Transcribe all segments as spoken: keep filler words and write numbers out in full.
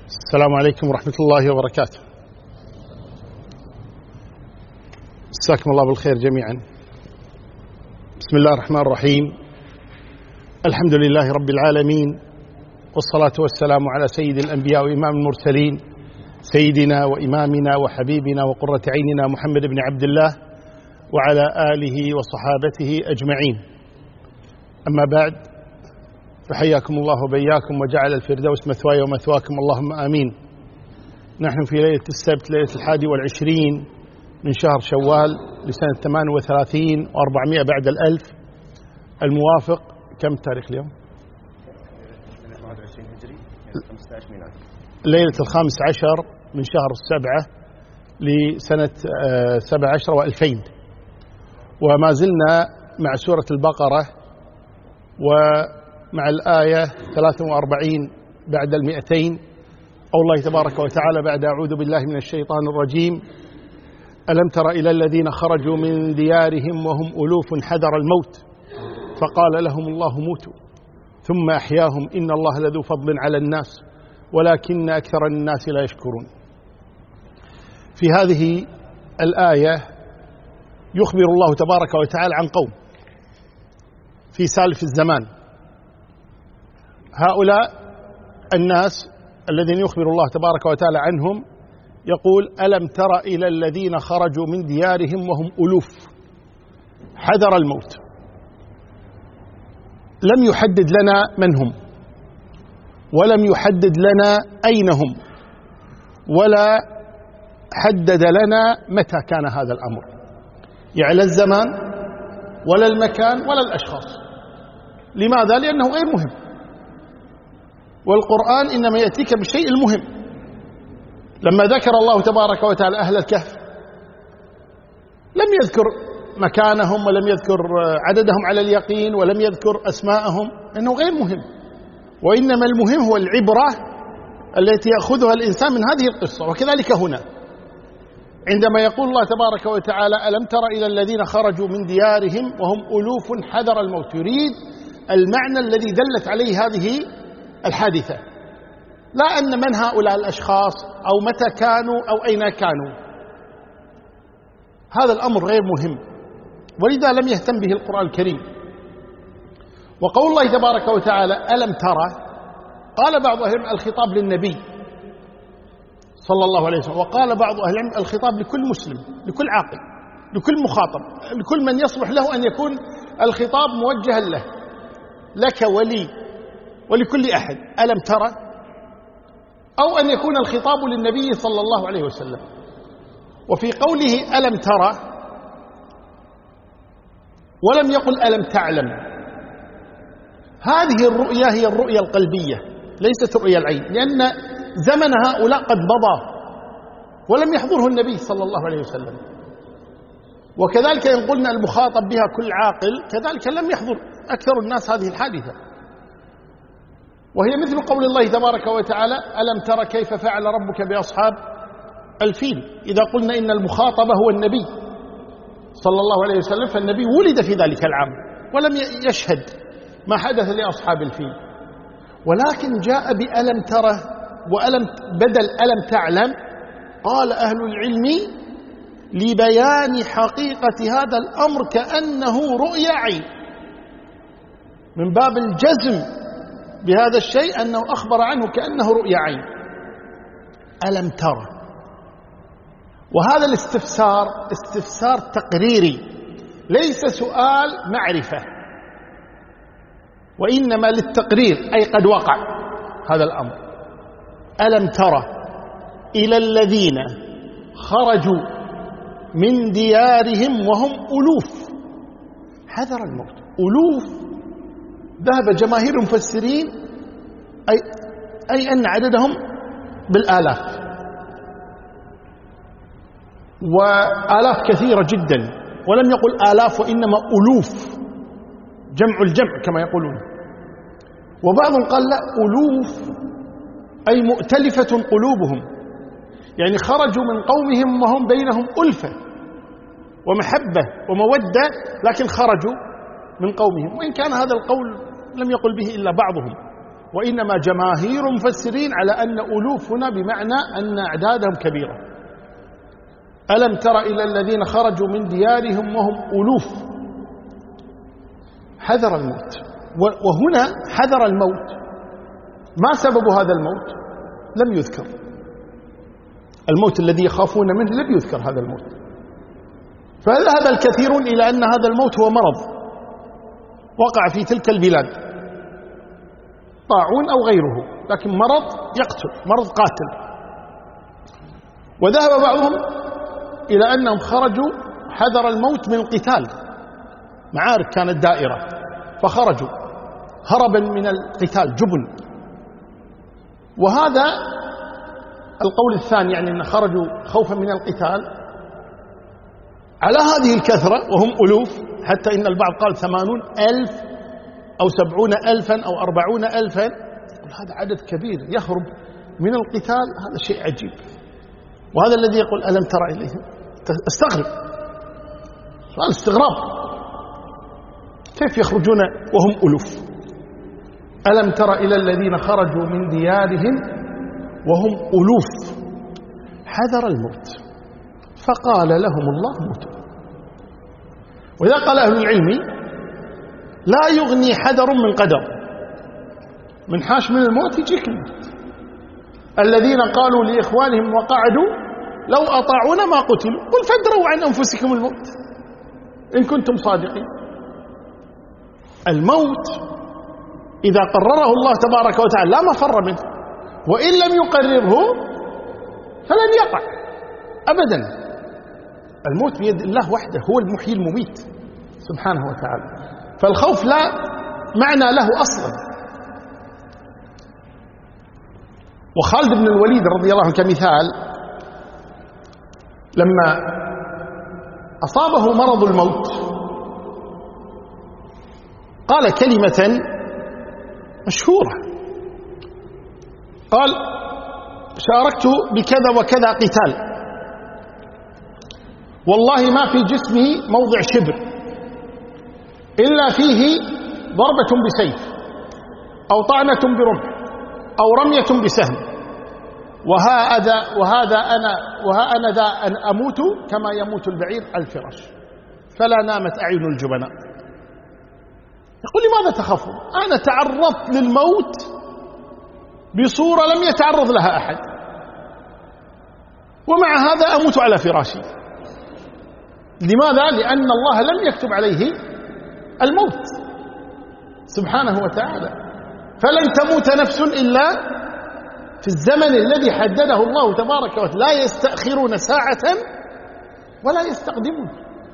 السلام عليكم ورحمة الله وبركاته. مساكم الله بالخير جميعا. بسم الله الرحمن الرحيم. الحمد لله رب العالمين، والصلاة والسلام على سيد الأنبياء وإمام المرسلين، سيدنا وإمامنا وحبيبنا وقرة عيننا محمد بن عبد الله وعلى آله وصحابته أجمعين. أما بعد، فحياكم الله وبياكم وجعل الفردوس مثواي ومثواكم، اللهم آمين. نحن في ليلة السبت، ليلة الحادي والعشرين من شهر شوال لسنة ثمان وثلاثين وأربعمائة بعد الألف، الموافق كم تاريخ اليوم؟ ليلة الخامس عشر من شهر السبعة لسنة سبع عشر وألفين، وما زلنا مع سورة البقرة ومع الآية ثلاثة وأربعين بعد المئتين. قول الله تبارك وتعالى بعد أعوذ بالله من الشيطان الرجيم: ألم تر إلى الذين خرجوا من ديارهم وهم ألوف حذر الموت فقال لهم الله موتوا ثم أحياهم إن الله لذو فضل على الناس ولكن أكثر الناس لا يشكرون. في هذه الآية يخبر الله تبارك وتعالى عن قوم في سالف الزمان. هؤلاء الناس الذين يخبر الله تبارك وتعالى عنهم يقول: ألم تر إلى الذين خرجوا من ديارهم وهم ألوف حذر الموت. لم يحدد لنا من هم، ولم يحدد لنا أين هم، ولا حدد لنا متى كان هذا الأمر، يعني لا الزمان ولا المكان ولا الأشخاص. لماذا؟ لأنه غير مهم، والقرآن إنما يأتيك بالشيء المهم. لما ذكر الله تبارك وتعالى أهل الكهف لم يذكر مكانهم ولم يذكر عددهم على اليقين ولم يذكر أسماءهم، إنه غير مهم. وإنما المهم هو العبرة التي يأخذها الإنسان من هذه القصة. وكذلك هنا عندما يقول الله تبارك وتعالى: ألم تر إلى الذين خرجوا من ديارهم وهم ألوف حذر الموت، يريد المعنى الذي دلت عليه هذه الحادثة، لا أن من هؤلاء الأشخاص أو متى كانوا أو أين كانوا. هذا الأمر غير مهم، ولذا لم يهتم به القرآن الكريم. وقول الله تبارك وتعالى ألم ترى، قال بعض أهل العلم الخطاب للنبي صلى الله عليه وسلم، وقال بعض أهل العلم الخطاب لكل مسلم، لكل عاقل، لكل مخاطب، لكل من يصلح له أن يكون الخطاب موجها له، لك ولي ولكل أحد. ألم ترى، أو أن يكون الخطاب للنبي صلى الله عليه وسلم. وفي قوله ألم ترى ولم يقل ألم تعلم، هذه الرؤيا هي الرؤيا القلبية ليست رؤيا العين، لأن زمن هؤلاء قد مضى ولم يحضره النبي صلى الله عليه وسلم. وكذلك إن قلنا المخاطب بها كل عاقل، كذلك لم يحضر أكثر الناس هذه الحادثة. وهي مثل قول الله تبارك وتعالى: ألم ترى كيف فعل ربك بأصحاب الفيل. إذا قلنا إن المخاطب هو النبي صلى الله عليه وسلم، فالنبي ولد في ذلك العام ولم يشهد ما حدث لأصحاب الفيل، ولكن جاء بألم ترى وألم بدل ألم تعلم. قال أهل العلم لبيان حقيقة هذا الأمر كأنه رؤيا عين، من باب الجزم بهذا الشيء أنه أخبر عنه كأنه رؤيا عين. ألم ترى، وهذا الاستفسار استفسار تقريري ليس سؤال معرفة، وإنما للتقرير، أي قد وقع هذا الأمر. ألم ترى إلى الذين خرجوا من ديارهم وهم ألوف حذر الموت. ألوف، ذهب جماهير المفسرين أي, أي أن عددهم بالآلاف، وآلاف كثيرة جدا، ولم يقل آلاف وإنما ألوف، جمع الجمع كما يقولون. وبعضهم قال لا، ألوف أي مؤتلفة قلوبهم، يعني خرجوا من قومهم وهم بينهم ألفة ومحبة ومودة، لكن خرجوا من قومهم. وإن كان هذا القول لم يقل به إلا بعضهم، وإنما جماهير مفسرين على أن ألوف هنا بمعنى أن أعدادهم كبيرة. ألم تر إلى الذين خرجوا من ديارهم وهم ألوف حذر الموت. وهنا حذر الموت، ما سبب هذا الموت؟ لم يذكر. الموت الذي يخافون منه لم يذكر هذا الموت، فذهب الكثيرون إلى أن هذا الموت هو مرض وقع في تلك البلاد، طاعون أو غيره، لكن مرض يقتل، مرض قاتل. وذهب بعضهم إلى أنهم خرجوا حذر الموت من القتال، معارك كانت دائرة فخرجوا هربا من القتال، جبن. وهذا القول الثاني، يعني أن خرجوا خوفا من القتال على هذه الكثرة وهم ألوف، حتى إن البعض قال ثمانون ألف أو سبعون ألفا أو أربعون ألفا. يقول هذا عدد كبير يهرب من القتال، هذا شيء عجيب. وهذا الذي يقول ألم ترى إليهم، استغرب، سؤال استغراب، كيف يخرجون وهم ألوف؟ ألم تر إلى الذين خرجوا من ديارهم وهم ألوف حذر الموت فقال لهم الله موتوا. وإذا قال أهل العلم لا يغني حذر من قدر، من حاش من الموت يجيك الموت. الذين قالوا لإخوانهم وقعدوا لو أطاعونا ما قتلوا، قل فادروا عن أنفسكم الموت إن كنتم صادقين. الموت إذا قرره الله تبارك وتعالى لا مفر منه، وإن لم يقرره فلن يقع أبدا. الموت بيد الله وحده، هو المحيي المميت سبحانه وتعالى، فالخوف لا معنى له أصلا. وخالد بن الوليد رضي الله عنه كمثال، لما أصابه مرض الموت قال كلمة مشهورة، قال شاركت بكذا وكذا قتال، والله ما في جسمه موضع شبر إلا فيه ضربة بسيف أو طعنة برمح أو رمية بسهم، وهذا وهذا أنا وها أنا ذا أن أموت كما يموت البعير على الفراش، فلا نامت أعين الجبناء. يقول لماذا تخافون؟ أنا تعرضت للموت بصورة لم يتعرض لها أحد، ومع هذا أموت على فراشي. لماذا؟ لأن الله لم يكتب عليه الموت سبحانه وتعالى، فلن تموت نفس إلا في الزمن الذي حدده الله تبارك وتعالى، لا يستأخرون ساعة ولا يستقدمون.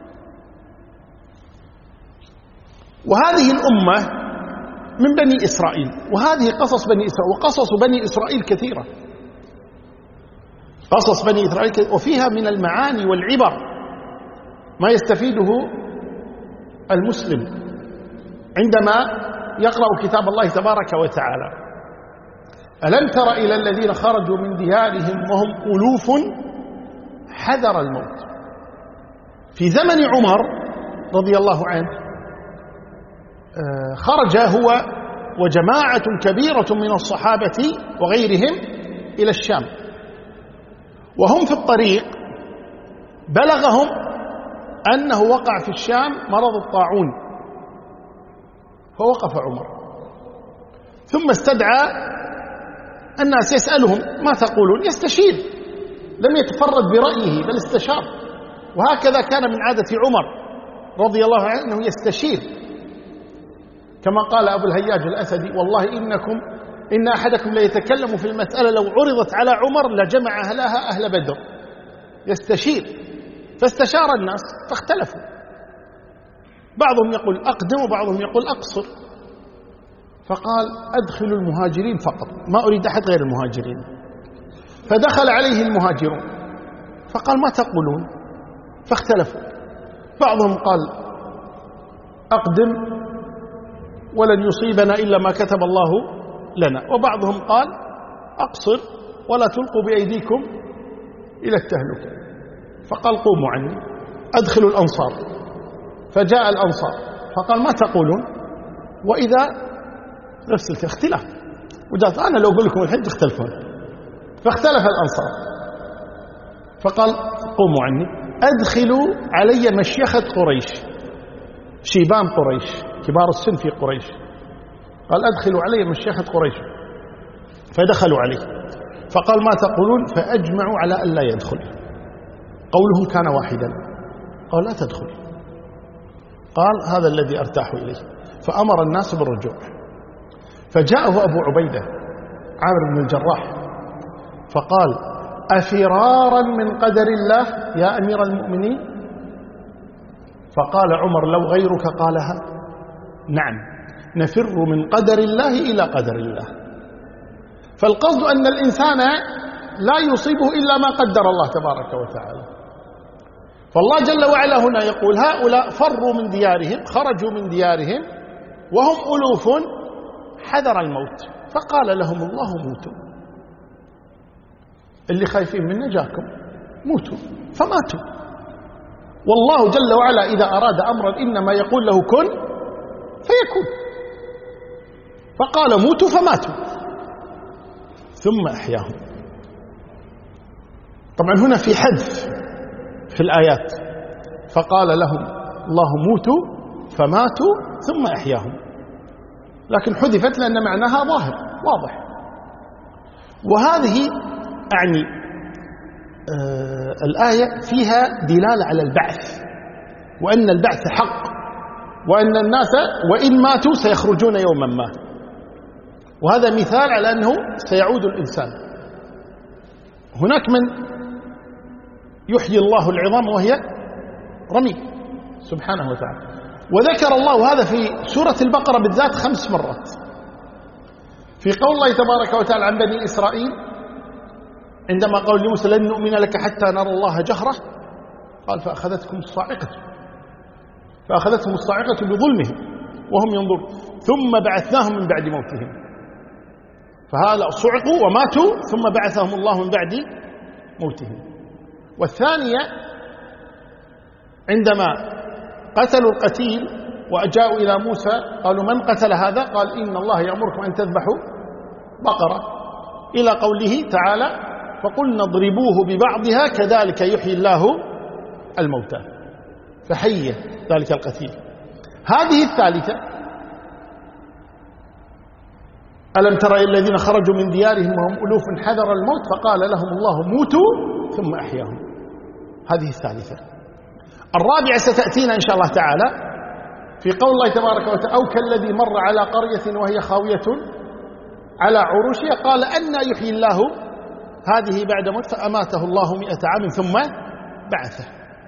وهذه الأمة من بني إسرائيل، وهذه قصص بني إسرائيل، وقصص بني إسرائيل كثيرة، قصص بني إسرائيل كثيرة، وفيها من المعاني والعبر ما يستفيده المسلم عندما يقرأ كتاب الله تبارك وتعالى. ألم تر إلى الذين خرجوا من ديارهم وهم ألوف حذر الموت. في زمن عمر رضي الله عنه خرج هو وجماعة كبيرة من الصحابة وغيرهم إلى الشام، وهم في الطريق بلغهم أنه وقع في الشام مرض الطاعون، فوقف عمر ثم استدعى الناس يسألهم ما تقولون، يستشير، لم يتفرد برأيه بل استشار. وهكذا كان من عادة عمر رضي الله عنه أنه يستشير، كما قال أبو الهياج الأسدي والله إنكم إن أحدكم ليتكلم في المسألة لو عرضت على عمر لجمع أهلها أهل بدر. يستشير، فاستشار الناس فاختلفوا، بعضهم يقول أقدم وبعضهم يقول أقصر، فقال أدخلوا المهاجرين فقط، ما أريد أحد غير المهاجرين. فدخل عليه المهاجرون فقال ما تقولون؟ فاختلفوا، بعضهم قال أقدم ولن يصيبنا إلا ما كتب الله لنا، وبعضهم قال أقصر ولا تلقوا بأيديكم إلى التهلكة. فقال قوموا عني أدخلوا الأنصار، فجاء الأنصار فقال ما تقولون؟ وإذا نفس الاختلاف، وجاءت أنا لو أقول لكم الحج اختلفون. فاختلف الأنصار، فقال قوموا عني، أدخلوا علي مشيخة قريش، شيبان قريش كبار السن في قريش، قال أدخلوا علي مشيخة قريش. فدخلوا عليه فقال ما تقولون؟ فأجمعوا على أن لا يدخل. قولهم كان واحدا، قال لا تدخل. قال هذا الذي أرتاح إليه. فأمر الناس بالرجوع. فجاءه أبو عبيدة عامر بن الجراح فقال أفرارا من قدر الله يا أمير المؤمنين؟ فقال عمر لو غيرك قالها نعم، نفر من قدر الله إلى قدر الله. فالقصد أن الإنسان لا يصيبه إلا ما قدر الله تبارك وتعالى. فالله جل وعلا هنا يقول هؤلاء فروا من ديارهم، خرجوا من ديارهم وهم ألوف حذر الموت، فقال لهم الله موتوا. اللي خايفين من نجاكم موتوا، فماتوا. والله جل وعلا إذا أراد أمرا إنما يقول له كن فيكون. فقال موتوا فماتوا ثم أحياهم. طبعا هنا في حذف في الآيات، فقال لهم الله موتوا فماتوا ثم أحياهم، لكن حذفت لأن معناها ظاهر واضح. وهذه أعني آه الآية فيها دلالة على البعث، وأن البعث حق، وأن الناس وإن ماتوا سيخرجون يوما ما. وهذا مثال على أنه سيعود الإنسان. هناك من يحيي الله العظام وهي رميم سبحانه وتعالى. وذكر الله هذا في سورة البقرة بالذات خمس مرات، في قول الله تبارك وتعالى عن بني إسرائيل عندما قال لموسى لن نؤمن لك حتى نرى الله جهرة، قال فأخذتكم الصاعقة فأخذتهم الصاعقة بظلمهم وهم ينظرون ثم بعثناهم من بعد موتهم. فهؤلاء صعقوا وماتوا ثم بعثهم الله من بعد موتهم. والثانية عندما قتلوا القتيل وجاءوا إلى موسى قالوا من قتل هذا؟ قال إن الله يأمركم أن تذبحوا بقرة، إلى قوله تعالى فقلنا اضربوه ببعضها كذلك يحيي الله الموتى فحي ذلك القتيل. هذه الثالثة ألم تر إلى الذين خرجوا من ديارهم وهم ألوف حذر الموت فقال لهم الله موتوا ثم أحياهم. هذه الثالثة. الرابعة ستأتينا إن شاء الله تعالى في قول الله تبارك وتعالى أو كالذي مر على قرية وهي خاوية على عروشها قال أنى يحيي الله هذه بعد موت فأماته الله مئة عام ثم بعثه.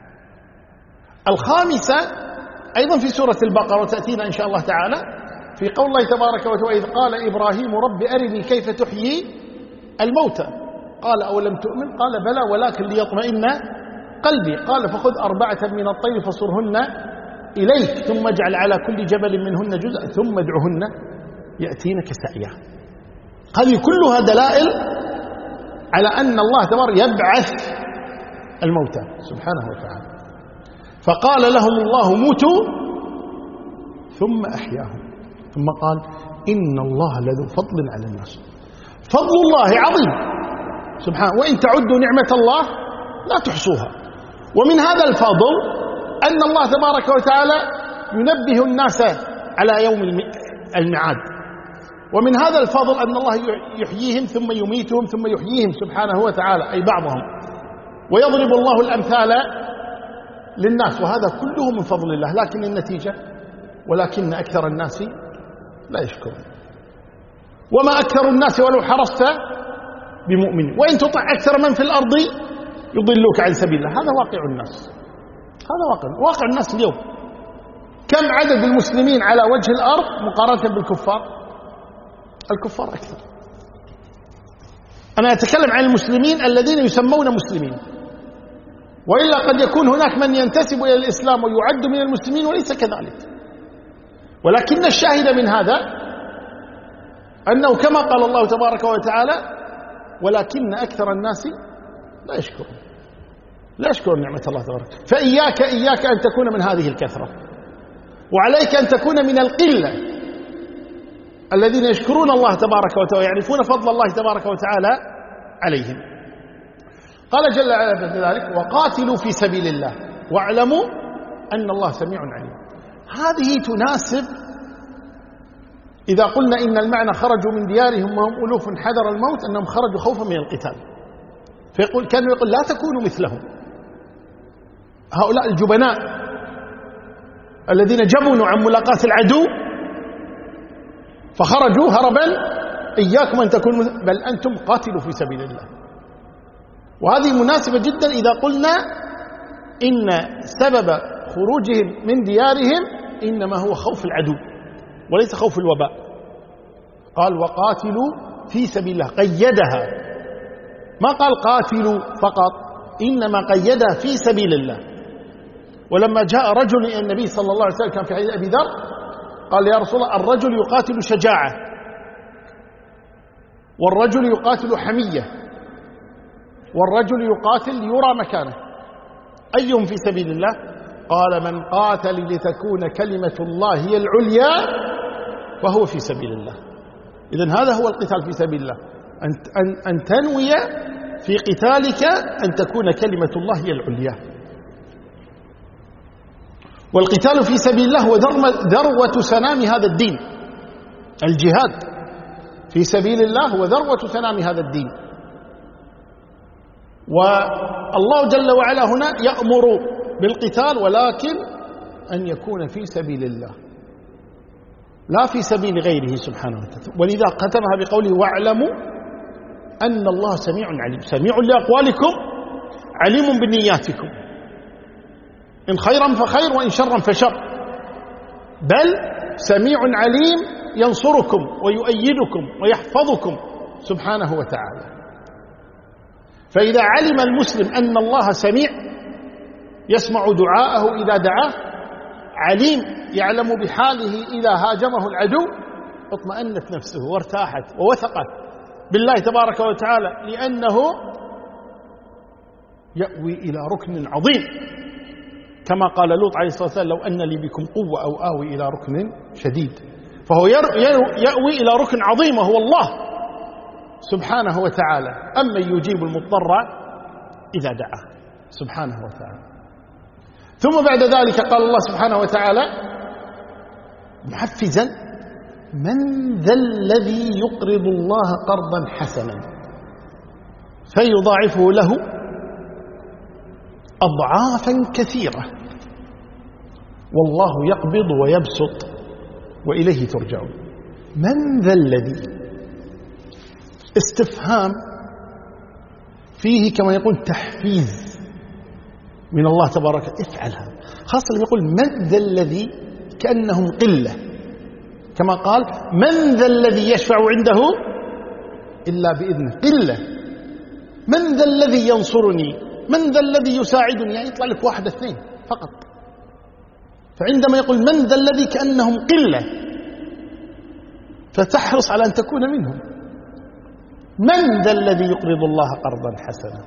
الخامسة أيضا في سورة البقرة وتأتينا إن شاء الله تعالى في قول الله تبارك وتعالى إذ قال إبراهيم رب أرني كيف تحيي الموتى قال أولم تؤمن قال بلى ولكن ليطمئن قلبي قال فخذ أربعة من الطير فصرهن إليك ثم اجعل على كل جبل منهن جزءا ثم ادعهن يأتينك سعيا. هذه كلها دلائل على أن الله تبارك يبعث الموتى سبحانه وتعالى. فقال لهم الله موتوا ثم أحياهم ثم قال إن الله لذو فضل على الناس. فضل الله عظيم سبحانه، وإن تعدوا نعمة الله لا تحصوها. ومن هذا الفضل أن الله تبارك وتعالى ينبه الناس على يوم الميعاد. ومن هذا الفضل أن الله يحييهم ثم يميتهم ثم يحييهم سبحانه وتعالى أي بعضهم، ويضرب الله الأمثال للناس، وهذا كله من فضل الله. لكن النتيجة ولكن أكثر الناس لا يشكرون. وما أكثر الناس ولو حرصت بمؤمن وإن تطع أكثر من في الأرض يضلوك عن سبيل الله. هذا واقع الناس، هذا واقع واقع الناس اليوم. كم عدد المسلمين على وجه الأرض مقارنة بالكفار؟ الكفار أكثر. أنا أتكلم عن المسلمين الذين يسمون مسلمين، وإلا قد يكون هناك من ينتسب إلى الإسلام ويعد من المسلمين وليس كذلك. ولكن الشاهد من هذا أنه كما قال الله تبارك وتعالى ولكن أكثر الناس لا يشكرون لا يشكرون نعمة الله تبارك. فإياك إياك أن تكون من هذه الكثرة، وعليك أن تكون من القلة الذين يشكرون الله تبارك وتعالى ويعرفون فضل الله تبارك وتعالى عليهم. قال جل وعلا بعد ذلك وقاتلوا في سبيل الله واعلموا أن الله سميع عليم. هذه تناسب إذا قلنا إن المعنى خرجوا من ديارهم وهم ألوف حذر الموت أنهم خرجوا خوفا من القتال، فيقول كانوا يقول لا تكونوا مثلهم، هؤلاء الجبناء الذين جبنوا عن ملاقاة العدو فخرجوا هربا، إياكم أن تكونوا بل أنتم قاتلوا في سبيل الله. وهذه مناسبة جدا إذا قلنا إن سبب خروجهم من ديارهم إنما هو خوف العدو وليس خوف الوباء. قال وقاتلوا في سبيل الله، قيدها، ما قال قاتلوا فقط، إنما قيدها في سبيل الله. ولما جاء رجل إلى النبي صلى الله عليه وسلم كان في حديث أبي ذر قال يا رسول الله الرجل يقاتل شجاعة والرجل يقاتل حمية والرجل يقاتل يرى مكانه، أيهم في سبيل الله؟ قال من قاتل لتكون كلمة الله هي العليا فهو في سبيل الله. إذن هذا هو القتال في سبيل الله، أن, أن, أن تنوي في قتالك أن تكون كلمة الله هي العليا. والقتال في سبيل الله هو ذروة سنام هذا الدين، الجهاد في سبيل الله هو ذروة سنام هذا الدين. والله جل وعلا هنا يأمر بالقتال ولكن أن يكون في سبيل الله لا في سبيل غيره سبحانه وتعالى. ولذا ختمها بقوله واعلموا أن الله سميع عليم، سميع لأقوالكم عليم بنياتكم، إن خيرا فخير وإن شرا فشر، بل سميع عليم ينصركم ويؤيدكم ويحفظكم سبحانه وتعالى. فإذا علم المسلم أن الله سميع يسمع دعاءه إذا دعاه، عليم يعلم بحاله إذا هاجمه العدو، اطمأنت نفسه وارتاحت ووثقت بالله تبارك وتعالى، لأنه يأوي إلى ركن عظيم كما قال لوط عليه الصلاة والسلام لو أن لي بكم قوة أو آوي إلى ركن شديد. فهو يأوي إلى ركن عظيم وهو الله سبحانه وتعالى، أما يجيب المضطر إذا دعاه سبحانه وتعالى. ثم بعد ذلك قال الله سبحانه وتعالى محفزا من ذا الذي يقرض الله قرضا حسنا فيضاعفه له أضعافا كثيرة والله يقبض ويبسط وإليه ترجعون. من ذا الذي استفهام فيه كما يقول تحفيز من الله تبارك افعل هذا، خاصة لما يقول من ذا الذي كأنهم قلة، كما قال من ذا الذي يشفع عنده إلا بإذنه، قلة. من ذا الذي ينصرني، من ذا الذي يساعدني، يعني يطلع لك واحد اثنين فقط. فعندما يقول من ذا الذي كأنهم قلة فتحرص على أن تكون منهم. من ذا الذي يقرض الله قرضا حسنا،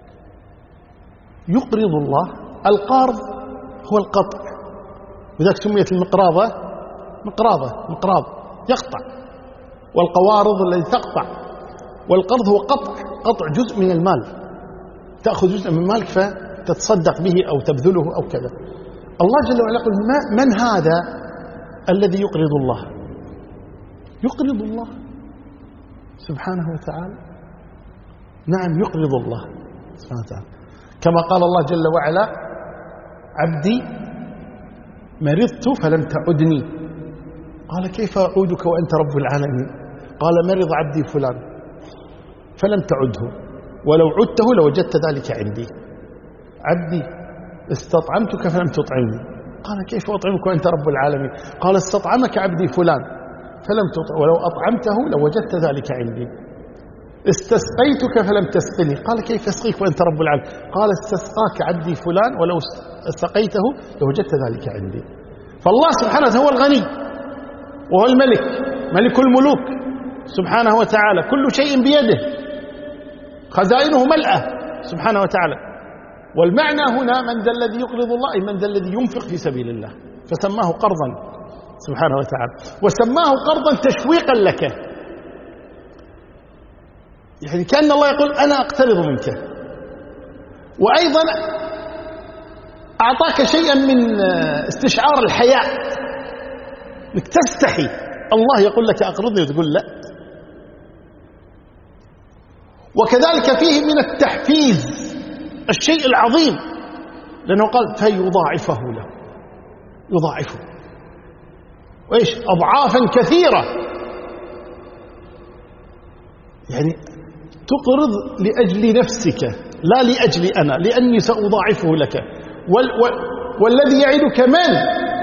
يقرض الله، القرض هو القطع، وذلك سميت المقراضة مقراضة، مقراض يقطع، والقوارض التي تقطع، والقرض هو قطع، قطع جزء من المال، تأخذ جزء من مالك فتتصدق به أو تبذله أو كذا. الله جل وعلا يقول من هذا الذي يقرض الله؟ يقرض الله سبحانه وتعالى، نعم يقرض الله سبحانه وتعالى، كما قال الله جل وعلا عبدي مرضت فلم تعدني، قال كيف أعودك وأنت رب العالمين؟ قال مرض عبدي فلان فلم تعده ولو عدته لوجدت ذلك عندي. عبدي استطعمتك فلم تطعمني، قال كيف أطعمك وأنت رب العالمين؟ قال استطعمك عبدي فلان فلم تطعم ولو أطعمته لوجدت ذلك عندي. استسقيتك فلم تسقني، قال كيف أسقيك وأنت رب العالمين؟ قال استسقاك عبدي فلان ولو استقيته لوجدت ذلك عندي. فالله سبحانه هو الغني وهو الملك، ملك الملوك سبحانه وتعالى، كل شيء بيده، خزائنه ملأة سبحانه وتعالى. والمعنى هنا من ذا الذي يقرض الله، أي من ذا الذي ينفق في سبيل الله، فسماه قرضا سبحانه وتعالى، وسماه قرضا تشويقا لك، يعني كأن الله يقول أنا أقترض منك. وأيضا أعطاك شيئا من استشعار الحياء، انك تستحي، الله يقول لك أقرضني وتقول لا. وكذلك فيه من التحفيز الشيء العظيم، لأنه قال فيضاعفه له، يضاعفه وإيش أضعافا كثيرة، يعني تقرض لأجل نفسك لا لأجل أنا، لأني سأضاعفه لك. وال وال والذي يعدك من؟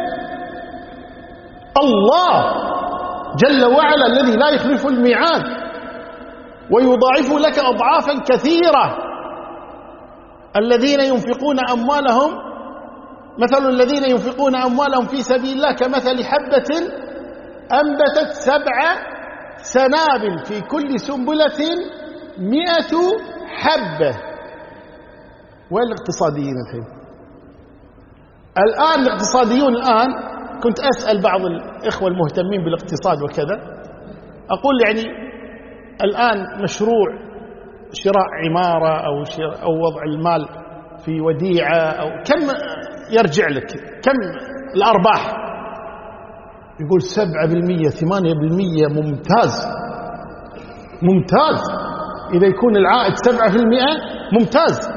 الله جل وعلا الذي لا يخلف الميعاد، ويضاعف لك أضعافا كثيرة. الذين ينفقون أموالهم مثل الذين ينفقون أموالهم في سبيل الله كمثل حبة أنبتت سبع سنابل في كل سنبلة مئة حبة. وين الاقتصاديين الحين؟ الآن الاقتصاديون الآن، كنت أسأل بعض الإخوة المهتمين بالاقتصاد وكذا، أقول يعني الآن مشروع شراء عمارة أو, أو وضع المال في وديعة أو كم يرجع لك، كم الأرباح؟ يقول سبعة بالمية ثمانية بالمية. ممتاز ممتاز، إذا يكون العائد سبعة في المئة ممتاز.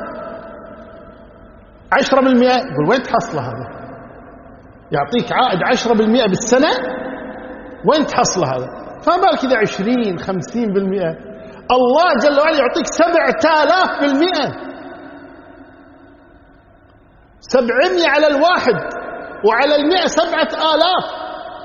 عشرة بالمئة يقول وين تحصله هذا؟ يعطيك عائد عشرة بالمئة بالسنة، وين تحصله هذا؟ فما بالك إذا عشرين خمسين بالمئة. الله جل وعلا يعطيك سبعة آلاف بالمئة، سبعمية على الواحد، وعلى المئة سبعة آلاف.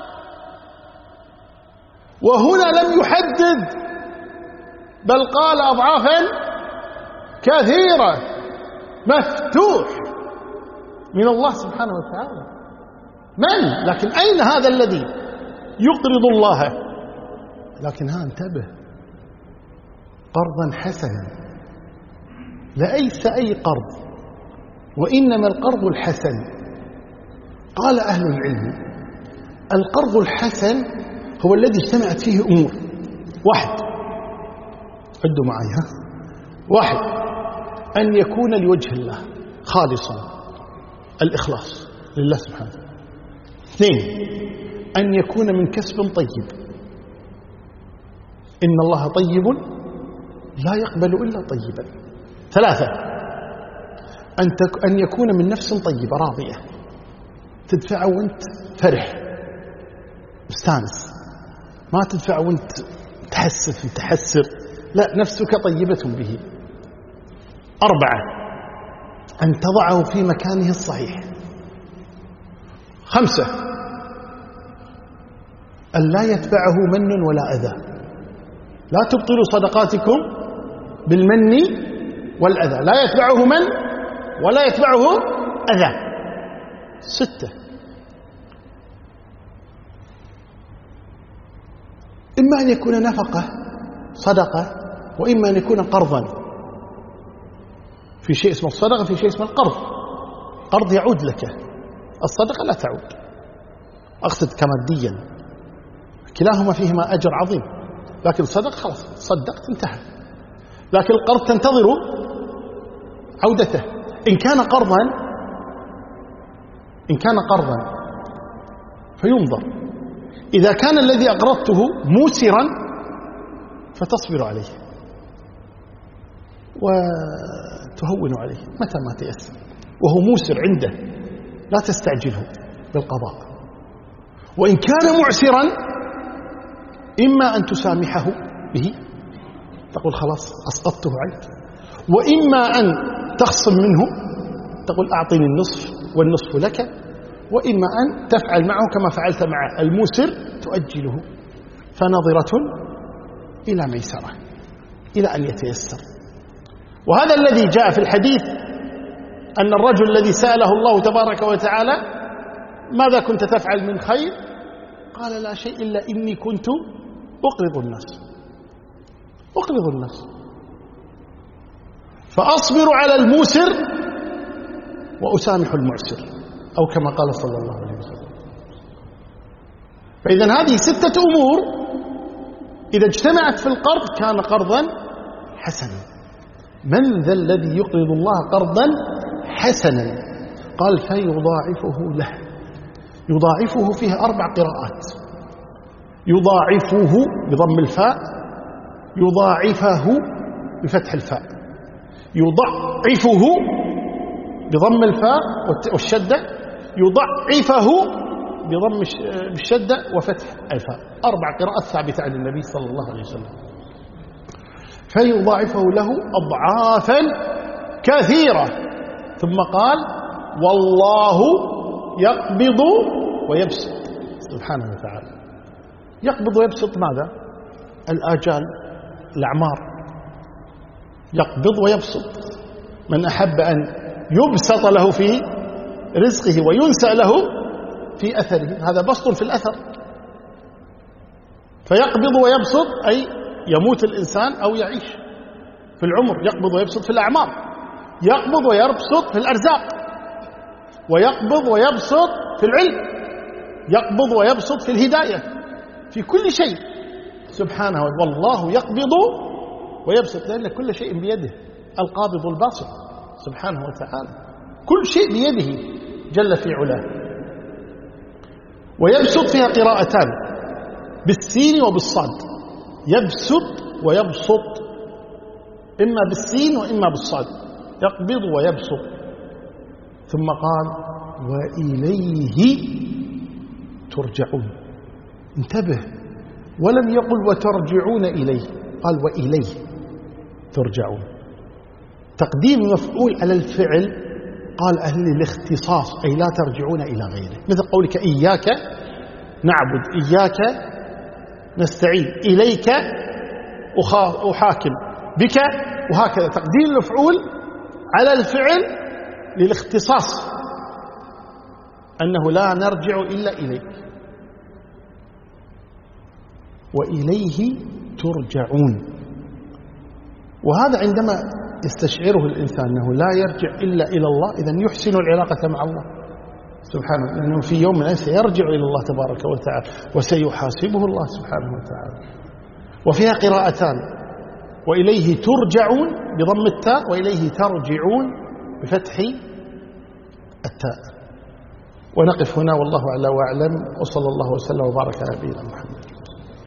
وهنا لم يحدد، بل قال أضعافا كثيرة، مفتوح من الله سبحانه وتعالى. من؟ لكن أين هذا الذي يقرض الله؟ لكن ها انتبه، قرضا حسنا، ليس أي قرض، وإنما القرض الحسن. قال أهل العلم القرض الحسن هو الذي اجتمعت فيه أمور. واحد، عدوا معي ها، واحد أن يكون لوجه الله خالصا، الإخلاص لله سبحانه. اثنين، أن يكون من كسب طيب، إن الله طيب لا يقبل إلا طيبا. ثلاثة، أن, تك... أن يكون من نفس طيبة راضية، تدفع وانت فرح مستانس، ما تدفع وانت تحسف متحسر، لا، نفسك طيبة به. أربعة، أن تضعه في مكانه الصحيح. خمسة، أن لا يتبعه من ولا أذى، لا تبطلوا صدقاتكم بالمن والأذى، لا يتبعه من ولا يتبعه أذى. ستة، إما أن يكون نفقة صدقة، وإما أن يكون قرضا. في شيء اسمه الصدقة، في شيء اسمه القرض. قرض يعود لك، الصدقة لا تعود، أقصد كماديا، كلاهما فيهما أجر عظيم، لكن الصدقة خلاص صدقت انتهى، لكن القرض تنتظر عودته. إن كان قرضا إن كان قرضا فينظر، إذا كان الذي أقرضته موسرا فتصبر عليه وتهون عليه متى ما تيسر، وهو موسر عنده لا تستعجله بالقضاء. وإن كان معسرا إما أن تسامحه به، تقول خلاص أسقطته عنك، وإما أن تخصم منه، تقول أعطني النصف والنصف لك، وإما أن تفعل معه كما فعلت مع الموسر، تؤجله، فنظرة إلى ميسرة إلى أن يتيسر. وهذا الذي جاء في الحديث أن الرجل الذي سأله الله تبارك وتعالى ماذا كنت تفعل من خير؟ قال لا شيء إلا إني كنت أقرض الناس أقرض الناس فأصبر على الموسر وأسامح المعسر، أو كما قال صلى الله عليه وسلم. فإذا هذه ستة أمور إذا اجتمعت في القرض كان قرضا حسنا. من ذا الذي يقرض الله قرضا حسنا؟ قال فيضاعفه له. يضاعفه فيها أربع قراءات: يضاعفه بضم الفاء، يضاعفه بفتح الفاء، يضعفه بضم الفاء والشدة، يضعفه بضم الشدة وفتح الفاء. أربع قراءات ثابتة عن النبي صلى الله عليه وسلم. فيضاعفه له أضعافا كثيرة. ثم قال والله يقبض ويبسط سبحانه وتعالى. يقبض ويبسط ماذا؟ الآجال، الأعمار. يقبض ويبسط. من أحب أن يبسط له في رزقه وينسأ له في أثره، هذا بسط في الأثر. فيقبض ويبسط أي يموت الإنسان أو يعيش في العمر. يقبض ويبسط في الأعمار، يقبض ويبسط في الأرزاق، ويقبض ويبسط في العلم، يقبض ويبسط في الهداية، في كل شيء سبحانه. والله يقبض ويبسط لأن كل شيء بيده، القابض الباسط سبحانه وتعالى. كل شيء بيده جل في علاه. ويبسط فيها قراءتان بالسين وبالصاد. يبسط ويبسط، إما بالسين وإما بالصاد. يقبض ويبسط. ثم قال وإليه ترجعون. انتبه، ولم يقل وترجعون إليه، قال وإليه ترجعون. تقديم مفعول على الفعل قال أهل الاختصاص، أي لا ترجعون إلى غيره. مثل قولك إياك نعبد، إياك نستعين، إليك أحاكم، بك، وهكذا. تقديم المفعول على الفعل للاختصاص، أنه لا نرجع إلا إليك. وإليه ترجعون. وهذا عندما يستشعره الإنسان أنه لا يرجع إلا إلى الله، إذن يحسن العلاقة مع الله سبحانه، لأنه في يوم من الأيام سيرجع إلى الله تبارك وتعالى وسيحاسبه الله سبحانه وتعالى. وفيها قراءتان: وإليه ترجعون بضم التاء، وإليه ترجعون بفتح التاء. ونقف هنا والله أعلى وأعلم، وصلى الله وسلم وبارك على نبينا محمد.